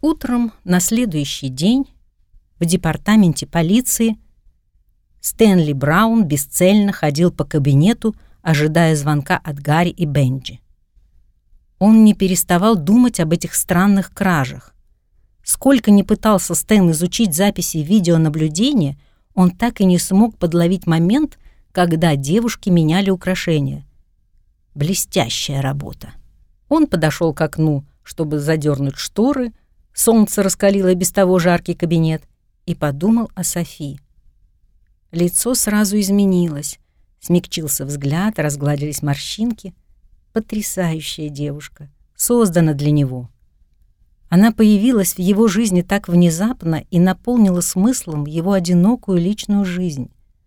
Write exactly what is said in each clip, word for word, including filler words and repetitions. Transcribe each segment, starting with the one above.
Утром на следующий день в департаменте полиции Стэнли Браун бесцельно ходил по кабинету, ожидая звонка от Гарри и Бенджи. Он не переставал думать об этих странных кражах. Сколько ни пытался Стэн изучить записи видеонаблюдения, он так и не смог подловить момент, когда девушки меняли украшения. Блестящая работа. Он подошел к окну, чтобы задернуть шторы, солнце раскалило без того жаркий кабинет, и подумал о Софи. Лицо сразу изменилось, смягчился взгляд, разгладились морщинки. Потрясающая девушка, создана для него. Она появилась в его жизни так внезапно и наполнила смыслом его одинокую личную жизнь.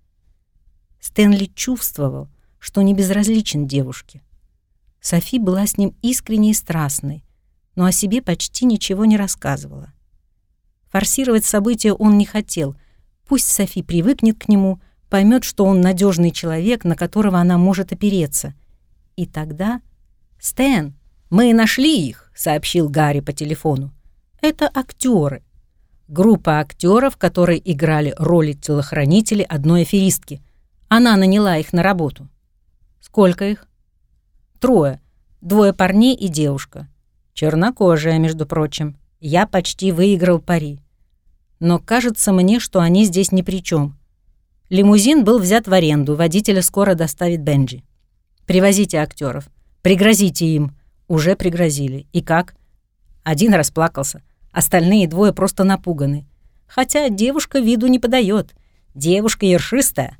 Стэнли чувствовал, что не безразличен девушке. Софи была с ним искренней и страстной, но о себе почти ничего не рассказывала. Форсировать события он не хотел. Пусть Софи привыкнет к нему, поймет, что он надежный человек, на которого она может опереться. И тогда... «Стэн, мы нашли их», — сообщил Гарри по телефону. «Это актеры. Группа актеров, которые играли роли телохранителей одной аферистки. Она наняла их на работу». «Сколько их?» «Трое. Двое парней и девушка. Чернокожая, между прочим. Я почти выиграл пари. Но кажется мне, что они здесь ни при чем. Лимузин был взят в аренду, водителя скоро доставит Бенджи. Привозите актеров. Пригрозите им». Уже пригрозили. И как? Один расплакался. Остальные двое просто напуганы. Хотя девушка виду не подает. Девушка ершистая.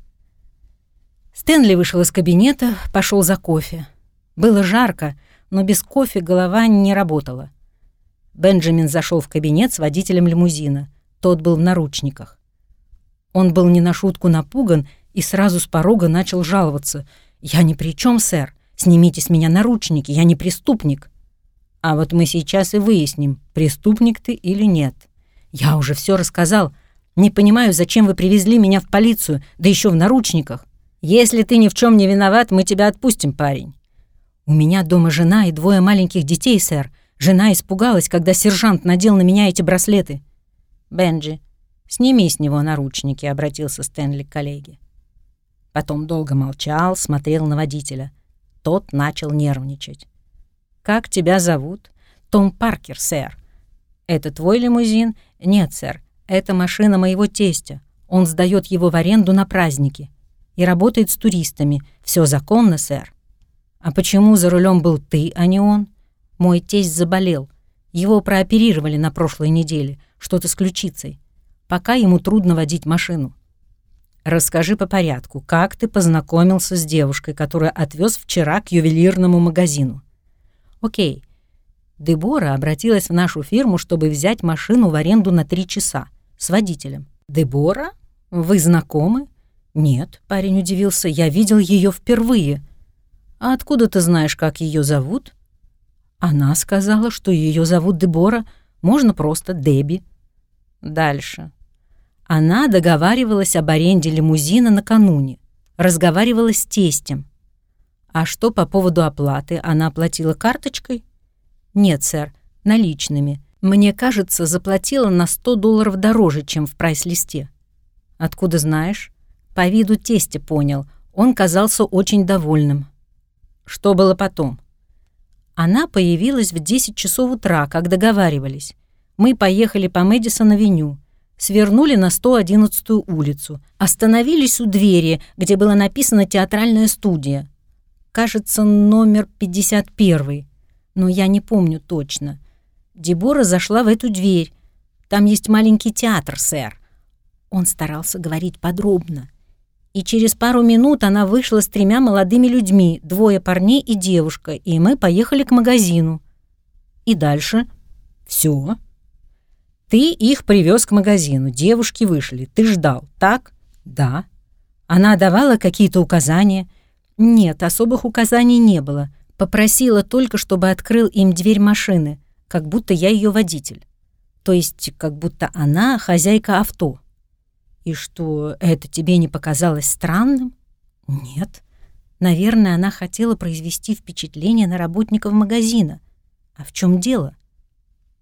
Стэнли вышел из кабинета, пошел за кофе. Было жарко, но без кофе голова не работала. Бенджамин зашел в кабинет с водителем лимузина. Тот был в наручниках. Он был не на шутку напуган и сразу с порога начал жаловаться. «Я ни при чем, сэр. Снимите с меня наручники, я не преступник». «А вот мы сейчас и выясним, преступник ты или нет. Я уже все рассказал. Не понимаю, зачем вы привезли меня в полицию, да еще в наручниках. Если ты ни в чем не виноват, мы тебя отпустим, парень». «У меня дома жена и двое маленьких детей, сэр. Жена испугалась, когда сержант надел на меня эти браслеты». «Бенджи, сними с него наручники», — обратился Стэнли к коллеге. Потом долго молчал, смотрел на водителя. Тот начал нервничать. «Как тебя зовут?» «Том Паркер, сэр». «Это твой лимузин?» «Нет, сэр, это машина моего тестя. Он сдаёт его в аренду на праздники и работает с туристами. Все законно, сэр». «А почему за рулем был ты, а не он?» «Мой тесть заболел. Его прооперировали на прошлой неделе, что-то с ключицей. Пока ему трудно водить машину». «Расскажи по порядку, как ты познакомился с девушкой, которую отвез вчера к ювелирному магазину?» «Окей. Дебора обратилась в нашу фирму, чтобы взять машину в аренду на три часа с водителем». «Дебора? Вы знакомы?» «Нет», — парень удивился, — «я видел ее впервые». «А откуда ты знаешь, как ее зовут?» «Она сказала, что ее зовут Дебора, можно просто Дебби». «Дальше». Она договаривалась об аренде лимузина накануне, разговаривала с тестем. А что по поводу оплаты? Она оплатила карточкой? Нет, сэр, наличными. Мне кажется, заплатила на сто долларов дороже, чем в прайс-листе. Откуда знаешь? По виду тестя понял. Он казался очень довольным. Что было потом? Она появилась в десять часов утра, как договаривались. Мы поехали по Мэдисон-авеню. Свернули на сто одиннадцатую улицу, остановились у двери, где было написано «Театральная студия». Кажется, номер пятьдесят один, но я не помню точно. Дебора зашла в эту дверь. Там есть маленький театр, сэр. Он старался говорить подробно. И через пару минут она вышла с тремя молодыми людьми, двое парней и девушка, и мы поехали к магазину. И дальше все. Ты их привез к магазину, девушки вышли, ты ждал, так? Да. Она давала какие-то указания? Нет, особых указаний не было. Попросила только, чтобы открыл им дверь машины, как будто я ее водитель. То есть, как будто она хозяйка авто. И что, это тебе не показалось странным? Нет. Наверное, она хотела произвести впечатление на работников магазина. А в чем дело?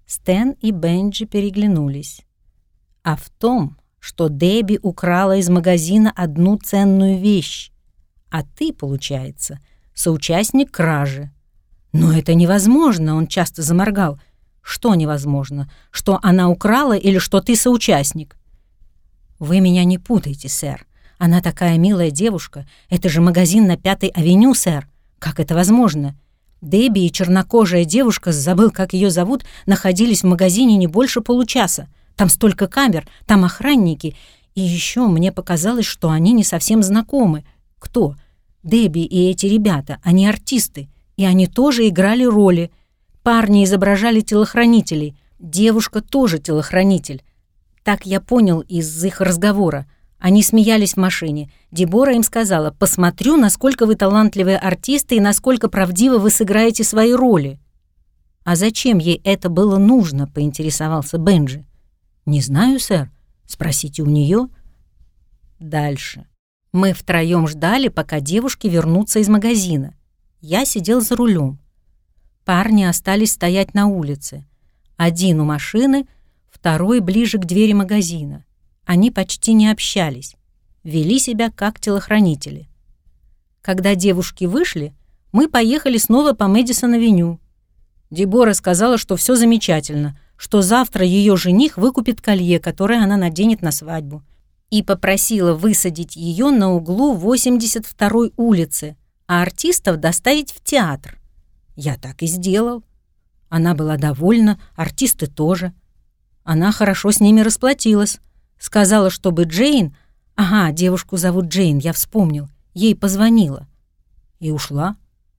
Стэн и Бенджи переглянулись. А в том, что Дебби украла из магазина одну ценную вещь, а ты, получается, соучастник кражи. Но это невозможно, он часто заморгал. Что невозможно? Что она украла или что ты соучастник? Вы меня не путайте, сэр. Она такая милая девушка. Это же магазин на Пятой авеню, сэр. Как это возможно? Дебби и чернокожая девушка, забыл, как ее зовут, находились в магазине не больше получаса. Там столько камер, там охранники. И еще мне показалось, что они не совсем знакомы. Кто? Дебби и эти ребята. Они артисты. И они тоже играли роли. Парни изображали телохранителей. Девушка тоже телохранитель. Так я понял из их разговора. Они смеялись в машине. Дебора им сказала: «Посмотрю, насколько вы талантливые артисты и насколько правдиво вы сыграете свои роли». «А зачем ей это было нужно?» — поинтересовался Бенджи. «Не знаю, сэр. Спросите у нее». Дальше. Мы втроем ждали, пока девушки вернутся из магазина. Я сидел за рулем. Парни остались стоять на улице. Один у машины, второй ближе к двери магазина. Они почти не общались, вели себя как телохранители. Когда девушки вышли, мы поехали снова по Мэдисон-авеню. Дебора сказала, что все замечательно, что завтра ее жених выкупит колье, которое она наденет на свадьбу, и попросила высадить ее на углу восемьдесят второй улицы, а артистов доставить в театр. Я так и сделал. Она была довольна, артисты тоже. Она хорошо с ними расплатилась. Сказала, чтобы Джейн... Ага, девушку зовут Джейн, я вспомнил. Ей позвонила. И ушла.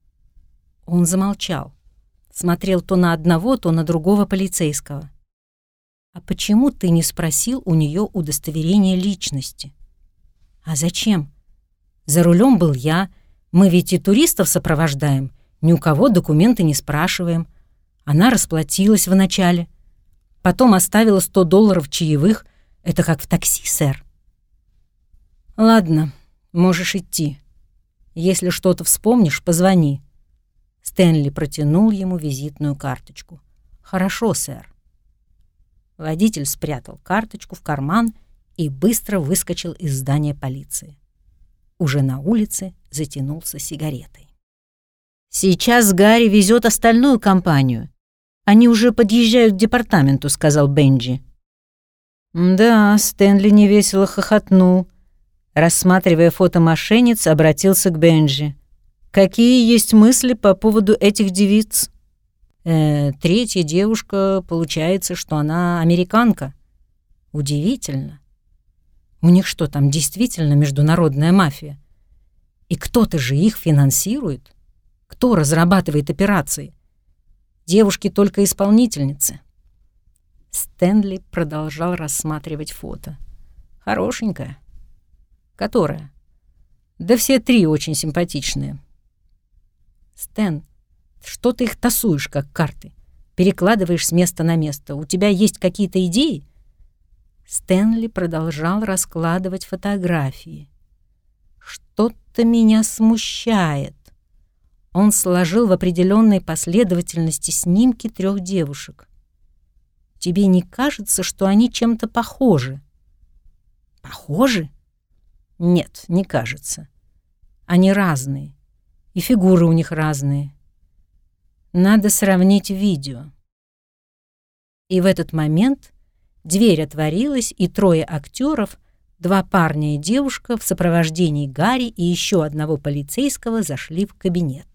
Он замолчал. Смотрел то на одного, то на другого полицейского. «А почему ты не спросил у нее удостоверение личности?» «А зачем? За рулем был я. Мы ведь и туристов сопровождаем. Ни у кого документы не спрашиваем. Она расплатилась вначале. Потом оставила сто долларов чаевых. Это как в такси, сэр». «Ладно, можешь идти. Если что-то вспомнишь, позвони». Стэнли протянул ему визитную карточку. «Хорошо, сэр». Водитель спрятал карточку в карман и быстро выскочил из здания полиции. Уже на улице затянулся сигаретой. «Сейчас Гарри везет остальную компанию. Они уже подъезжают к департаменту», — сказал Бенджи. Да, Стэнли невесело хохотнул. Рассматривая фото мошенниц, обратился к Бенджи. «Какие есть мысли по поводу этих девиц?» э, «Третья девушка, получается, что она американка». «Удивительно. У них что, там действительно международная мафия? И кто-то же их финансирует? Кто разрабатывает операции? Девушки только исполнительницы». Стэнли продолжал рассматривать фото. «Хорошенькая». «Которая?» «Да все три очень симпатичные». «Стэн, что ты их тасуешь, как карты? Перекладываешь с места на место. У тебя есть какие-то идеи?» Стэнли продолжал раскладывать фотографии. «Что-то меня смущает». Он сложил в определенной последовательности снимки трех девушек. «Тебе не кажется, что они чем-то похожи?» «Похожи?» «Нет, не кажется. Они разные, и фигуры у них разные. Надо сравнить видео». И в этот момент дверь отворилась, и трое актеров, два парня и девушка в сопровождении Гарри и еще одного полицейского зашли в кабинет.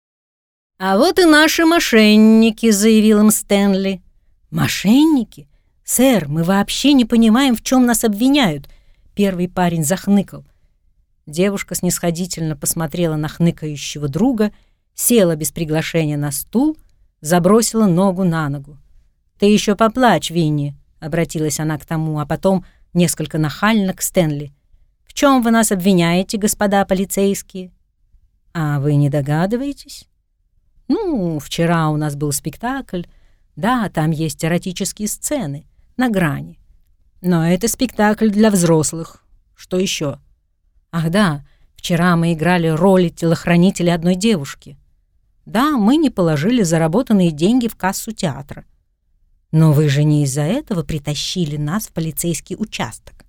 «А вот и наши мошенники», — заявил им Стэнли. «Мошенники? Сэр, мы вообще не понимаем, в чем нас обвиняют». Первый парень захныкал. Девушка снисходительно посмотрела на хныкающего друга, села без приглашения на стул, забросила ногу на ногу. «Ты еще поплачь, Винни», — обратилась она к тому, а потом несколько нахально к Стэнли. «В чем вы нас обвиняете, господа полицейские?» «А вы не догадываетесь?» «Ну, вчера у нас был спектакль. Да, там есть эротические сцены, на грани. Но это спектакль для взрослых. Что еще? Ах да, вчера мы играли роли телохранителя одной девушки. Да, мы не положили заработанные деньги в кассу театра. Но вы же не из-за этого притащили нас в полицейский участок.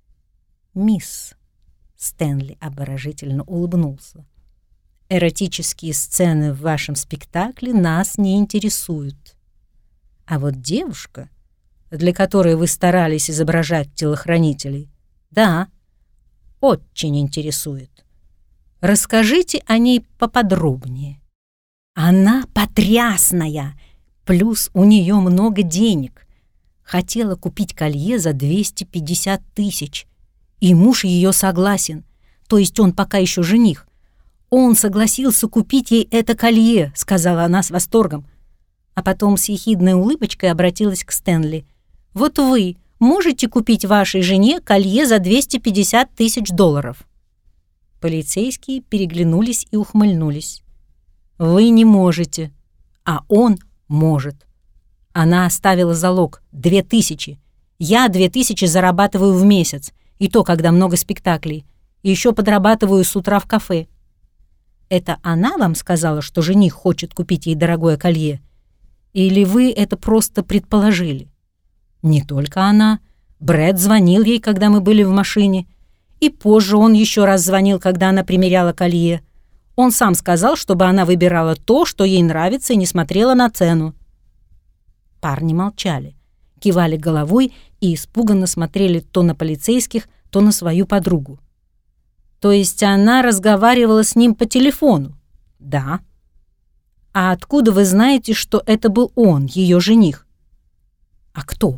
Мисс, Стэнли обворожительно улыбнулся, эротические сцены в вашем спектакле нас не интересуют. А вот девушка, для которой вы старались изображать телохранителей, да, очень интересует. Расскажите о ней поподробнее. Она потрясная, плюс у нее много денег. Хотела купить колье за двести пятьдесят тысяч, и муж ее согласен, то есть он пока еще жених. Он согласился купить ей это колье, сказала она с восторгом. А потом с ехидной улыбочкой обратилась к Стэнли. Вот вы можете купить вашей жене колье за двести пятьдесят тысяч долларов? Полицейские переглянулись и ухмыльнулись. Вы не можете, а он может. Она оставила залог две тысячи. Я две тысячи зарабатываю в месяц, и то, когда много спектаклей. И еще подрабатываю с утра в кафе. Это она вам сказала, что жених хочет купить ей дорогое колье? Или вы это просто предположили? Не только она. Брэд звонил ей, когда мы были в машине. И позже он еще раз звонил, когда она примеряла колье. Он сам сказал, чтобы она выбирала то, что ей нравится, и не смотрела на цену. Парни молчали, кивали головой и испуганно смотрели то на полицейских, то на свою подругу. То есть она разговаривала с ним по телефону? Да. А откуда вы знаете, что это был он, ее жених? А кто?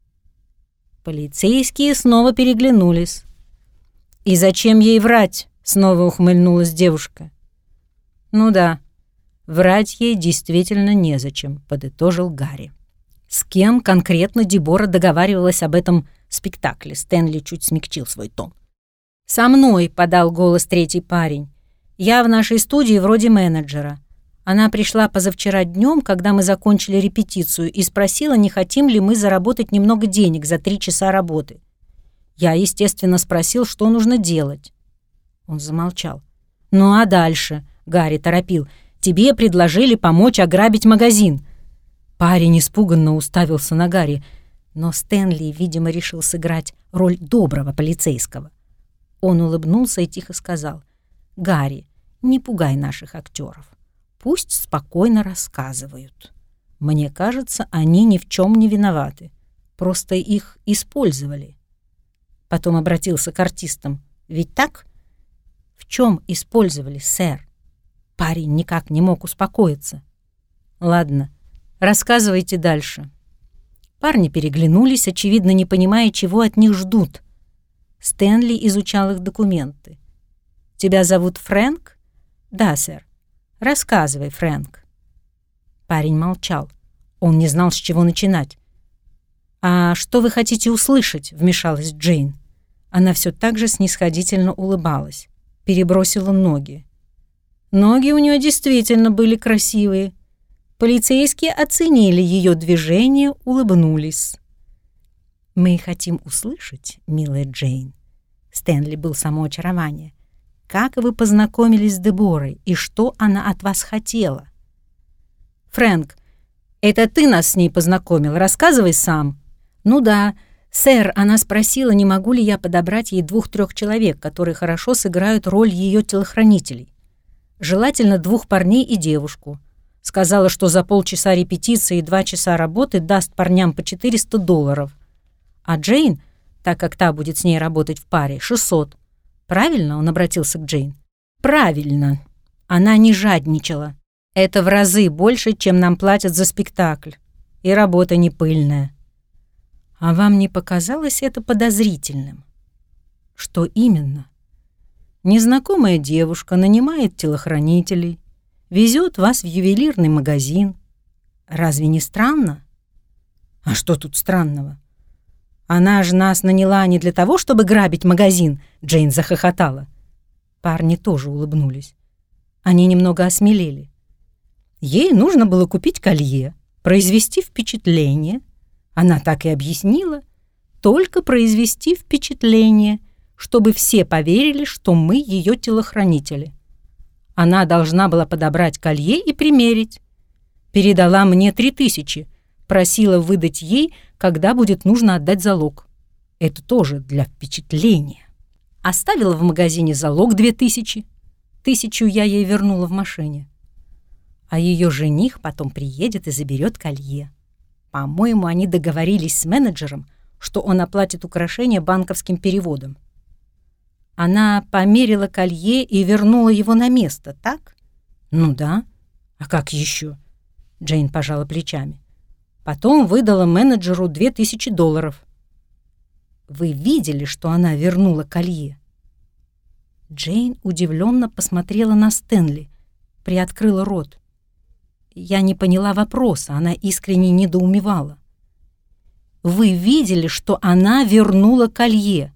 Полицейские снова переглянулись. «И зачем ей врать?» — снова ухмыльнулась девушка. «Ну да, врать ей действительно незачем», — подытожил Гарри. С кем конкретно Дебора договаривалась об этом спектакле? Стэнли чуть смягчил свой тон. «Со мной», — подал голос третий парень. «Я в нашей студии вроде менеджера. Она пришла позавчера днем, когда мы закончили репетицию, и спросила, не хотим ли мы заработать немного денег за три часа работы. Я, естественно, спросил, что нужно делать». Он замолчал. «Ну а дальше?» — Гарри торопил. «Тебе предложили помочь ограбить магазин». Парень испуганно уставился на Гарри, но Стэнли, видимо, решил сыграть роль доброго полицейского. Он улыбнулся и тихо сказал: «Гарри, не пугай наших актеров. Пусть спокойно рассказывают. Мне кажется, они ни в чем не виноваты. Просто их использовали». Потом обратился к артистам. «Ведь так?» «В чем использовали, сэр?» Парень никак не мог успокоиться. «Ладно, рассказывайте дальше». Парни переглянулись, очевидно, не понимая, чего от них ждут. Стэнли изучал их документы. «Тебя зовут Фрэнк?» «Да, сэр». «Рассказывай, Фрэнк». Парень молчал. Он не знал, с чего начинать. «А что вы хотите услышать?» — вмешалась Джейн. Она все так же снисходительно улыбалась, перебросила ноги. Ноги у нее действительно были красивые. Полицейские оценили ее движение, улыбнулись. «Мы хотим услышать, милая Джейн», — Стэнли был само очарование, «как вы познакомились с Деборой и что она от вас хотела?» «Фрэнк, это ты нас с ней познакомил, рассказывай сам». «Ну да, сэр, она спросила, не могу ли я подобрать ей двух-трех человек, которые хорошо сыграют роль ее телохранителей. Желательно двух парней и девушку. Сказала, что за полчаса репетиции и два часа работы даст парням по четыреста долларов. А Джейн, так как та будет с ней работать в паре, шестьсот. Правильно?» — он обратился к Джейн. «Правильно. Она не жадничала. Это в разы больше, чем нам платят за спектакль. И работа не пыльная». «А вам не показалось это подозрительным?» «Что именно?» «Незнакомая девушка нанимает телохранителей, везет вас в ювелирный магазин. Разве не странно?» «А что тут странного? Она же нас наняла не для того, чтобы грабить магазин», — Джейн захохотала. Парни тоже улыбнулись. Они немного осмелели. Ей нужно было купить колье, произвести впечатление. Она так и объяснила. Только произвести впечатление, чтобы все поверили, что мы ее телохранители. Она должна была подобрать колье и примерить. Передала мне три тысячи, просила выдать ей, когда будет нужно отдать залог. Это тоже для впечатления. Оставила в магазине залог две тысячи. Тысячу я ей вернула в машине. А ее жених потом приедет и заберет колье. По-моему, они договорились с менеджером, что он оплатит украшение банковским переводом. Она померила колье и вернула его на место, так? Ну да. А как еще? Джейн пожала плечами. Потом выдала менеджеру две тысячи долларов. Вы видели, что она вернула колье? Джейн удивленно посмотрела на Стэнли, приоткрыла рот. Я не поняла вопроса, она искренне недоумевала. Вы видели, что она вернула колье?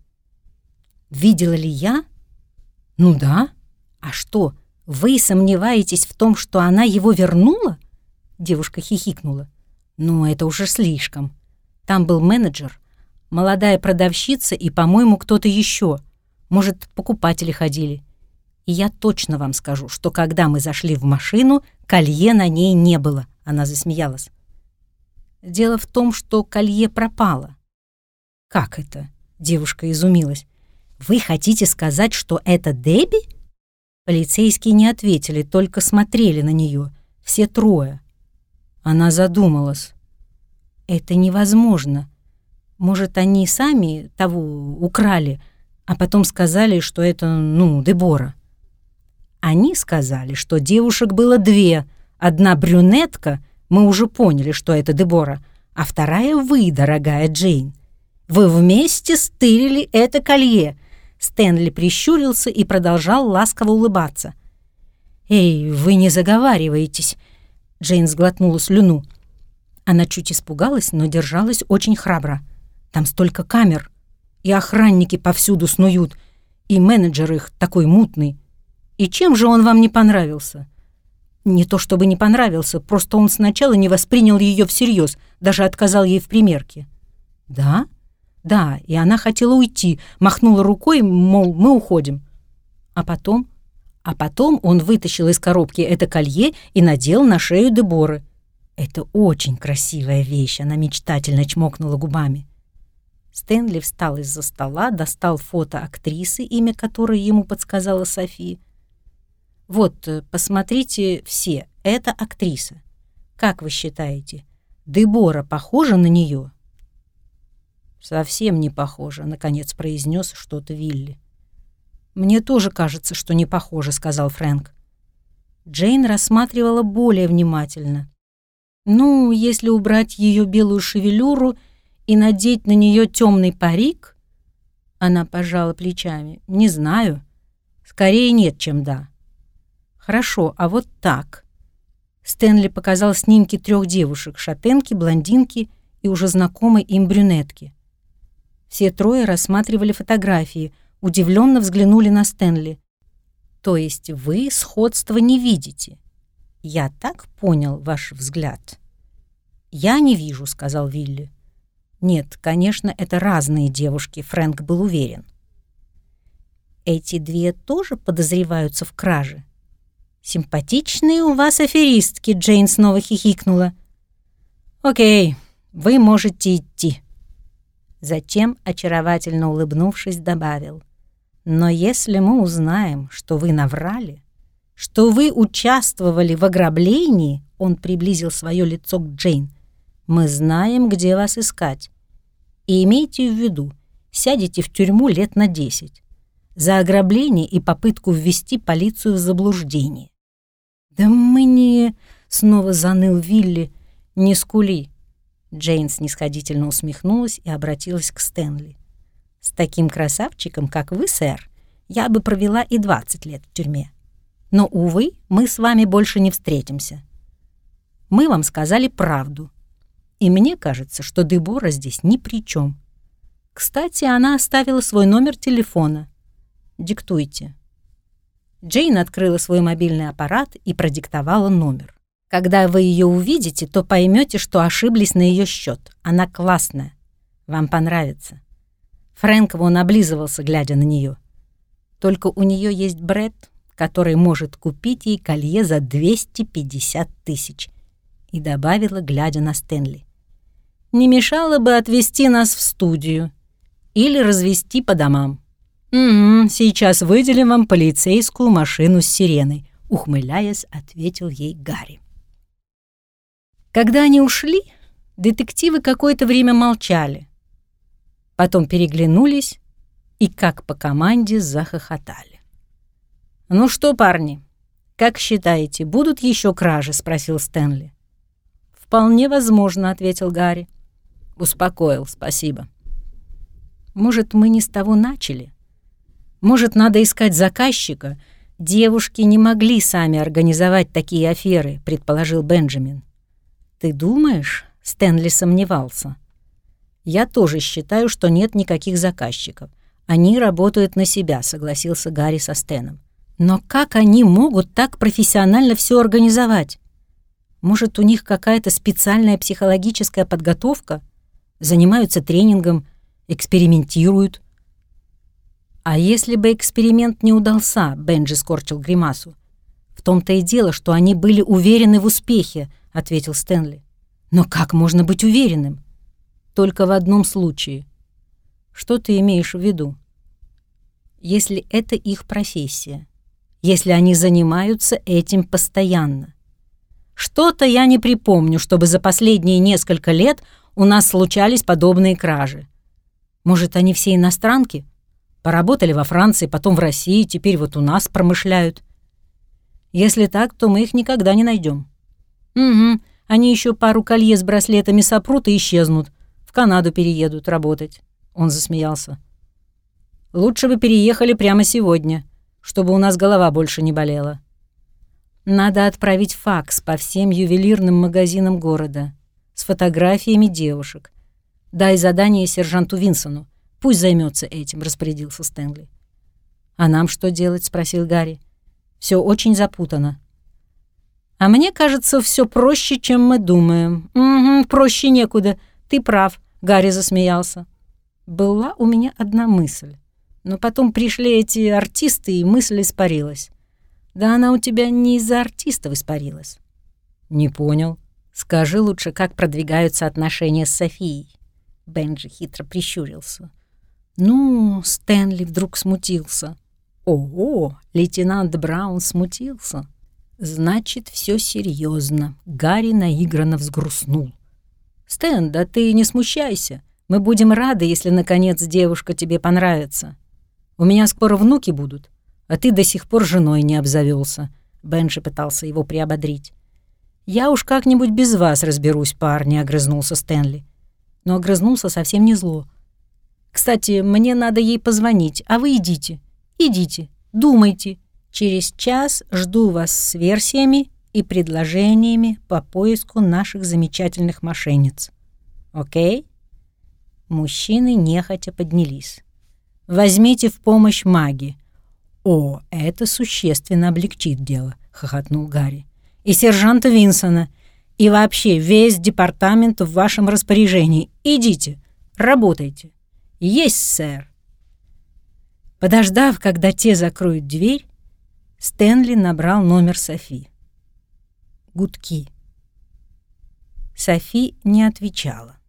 Видела ли я? Ну да. А что, вы сомневаетесь в том, что она его вернула? Девушка хихикнула. Ну, это уже слишком. Там был менеджер, молодая продавщица и, по-моему, кто-то еще. Может, покупатели ходили. И я точно вам скажу, что когда мы зашли в машину, колье на ней не было. Она засмеялась. Дело в том, что колье пропало. Как это? Девушка изумилась. Вы хотите сказать, что это Дебби? Полицейские не ответили, только смотрели на нее. Все трое. Она задумалась. Это невозможно. Может, они сами того украли, а потом сказали, что это, ну, Дебора. Они сказали, что девушек было две. Одна брюнетка, мы уже поняли, что это Дебора, а вторая вы, дорогая Джейн. Вы вместе стырили это колье. Стэнли прищурился и продолжал ласково улыбаться. «Эй, вы не заговариваетесь!» Джейн сглотнула слюну. Она чуть испугалась, но держалась очень храбро. Там столько камер, и охранники повсюду снуют, и менеджер их такой мутный. И чем же он вам не понравился? Не то чтобы не понравился, просто он сначала не воспринял ее всерьез, даже отказал ей в примерке. Да? Да, и она хотела уйти, махнула рукой, мол, мы уходим. А потом? А потом он вытащил из коробки это колье и надел на шею Деборы. Это очень красивая вещь, она мечтательно чмокнула губами. Стэнли встал из-за стола, достал фото актрисы, имя которой ему подсказала Софи. Вот, посмотрите все, это актриса. Как вы считаете, Дебора похожа на нее? Совсем не похожа, наконец произнес что-то Вилли. Мне тоже кажется, что не похожа, сказал Фрэнк. Джейн рассматривала более внимательно. Ну, если убрать ее белую шевелюру и надеть на нее темный парик, она пожала плечами. Не знаю. Скорее нет, чем да. Хорошо, а вот так. Стэнли показал снимки трех девушек: шатенки, блондинки и уже знакомой им брюнетки. Все трое рассматривали фотографии, удивленно взглянули на Стэнли. То есть вы сходства не видите? Я так понял ваш взгляд. Я не вижу, сказал Вилли. Нет, конечно, это разные девушки, Фрэнк был уверен. Эти две тоже подозреваются в краже? Симпатичные у вас аферистки, Джейн снова хихикнула. Окей, вы можете идти. Затем, очаровательно улыбнувшись, добавил. Но если мы узнаем, что вы наврали, что вы участвовали в ограблении, он приблизил свое лицо к Джейн, мы знаем, где вас искать. И имейте в виду, сядете в тюрьму лет на десять за ограбление и попытку ввести полицию в заблуждение. «Да мы не...» — снова заныл Вилли. «Не скули». Джейн снисходительно усмехнулась и обратилась к Стэнли. «С таким красавчиком, как вы, сэр, я бы провела и двадцать лет в тюрьме. Но, увы, мы с вами больше не встретимся. Мы вам сказали правду. И мне кажется, что Дебора здесь ни при чем. Кстати, она оставила свой номер телефона. Диктуйте». Джейн открыла свой мобильный аппарат и продиктовала номер. «Когда вы ее увидите, то поймете, что ошиблись на ее счет. Она классная. Вам понравится». Фрэнк вон облизывался, глядя на нее. «Только у нее есть Брэд, который может купить ей колье за двести пятьдесят тысяч». И добавила, глядя на Стэнли. Не мешало бы отвезти нас в студию или развезти по домам. «Угу, сейчас выделим вам полицейскую машину с сиреной», — ухмыляясь, ответил ей Гарри. Когда они ушли, детективы какое-то время молчали. Потом переглянулись и, как по команде, захохотали. «Ну что, парни, как считаете, будут еще кражи?» — спросил Стэнли. «Вполне возможно», — ответил Гарри. «Успокоил, спасибо. Может, мы не с того начали? Может, надо искать заказчика? Девушки не могли сами организовать такие аферы», — предположил Бенджамин. «Ты думаешь?» — Стэнли сомневался. «Я тоже считаю, что нет никаких заказчиков. Они работают на себя», — согласился Гарри со Стэном. «Но как они могут так профессионально все организовать? Может, у них какая-то специальная психологическая подготовка? Занимаются тренингом, экспериментируют?» «А если бы эксперимент не удался?» — Бенджи скорчил гримасу. «В том-то и дело, что они были уверены в успехе», — ответил Стэнли. «Но как можно быть уверенным?» «Только в одном случае». «Что ты имеешь в виду?» «Если это их профессия, если они занимаются этим постоянно. Что-то я не припомню, чтобы за последние несколько лет у нас случались подобные кражи. Может, они все иностранки? Поработали во Франции, потом в России, теперь вот у нас промышляют. Если так, то мы их никогда не найдем». «Угу, они еще пару колье с браслетами сопрут и исчезнут. В Канаду переедут работать». Он засмеялся. «Лучше бы переехали прямо сегодня, чтобы у нас голова больше не болела. Надо отправить факс по всем ювелирным магазинам города с фотографиями девушек. Дай задание сержанту Винсону. Пусть займется этим», — распорядился Стэнли. «А нам что делать?» — спросил Гарри. «Все очень запутано». «А мне кажется, все проще, чем мы думаем». «Угу, проще некуда. Ты прав», — Гарри засмеялся. «Была у меня одна мысль, но потом пришли эти артисты, и мысль испарилась». «Да она у тебя не из-за артистов испарилась». «Не понял. Скажи лучше, как продвигаются отношения с Софией». Бенджи хитро прищурился. «Ну...» — Стэнли вдруг смутился. «Ого!» — лейтенант Браун смутился. «Значит, все серьезно». Гарри наигранно взгрустнул. «Стэн, да ты не смущайся. Мы будем рады, если, наконец, девушка тебе понравится. У меня скоро внуки будут, а ты до сих пор женой не обзавелся». Бенджи пытался его приободрить. «Я уж как-нибудь без вас разберусь, парни», — огрызнулся Стэнли. Но огрызнулся совсем не зло. «Кстати, мне надо ей позвонить, а вы идите. Идите, думайте. Через час жду вас с версиями и предложениями по поиску наших замечательных мошенниц. Окей?» Мужчины нехотя поднялись. «Возьмите в помощь маги». «О, это существенно облегчит дело», — хохотнул Гарри. «И сержанта Винсона, и вообще весь департамент в вашем распоряжении. Идите, работайте». «Есть, сэр». Подождав, когда те закроют дверь, Стэнли набрал номер Софи. Гудки. Софи не отвечала.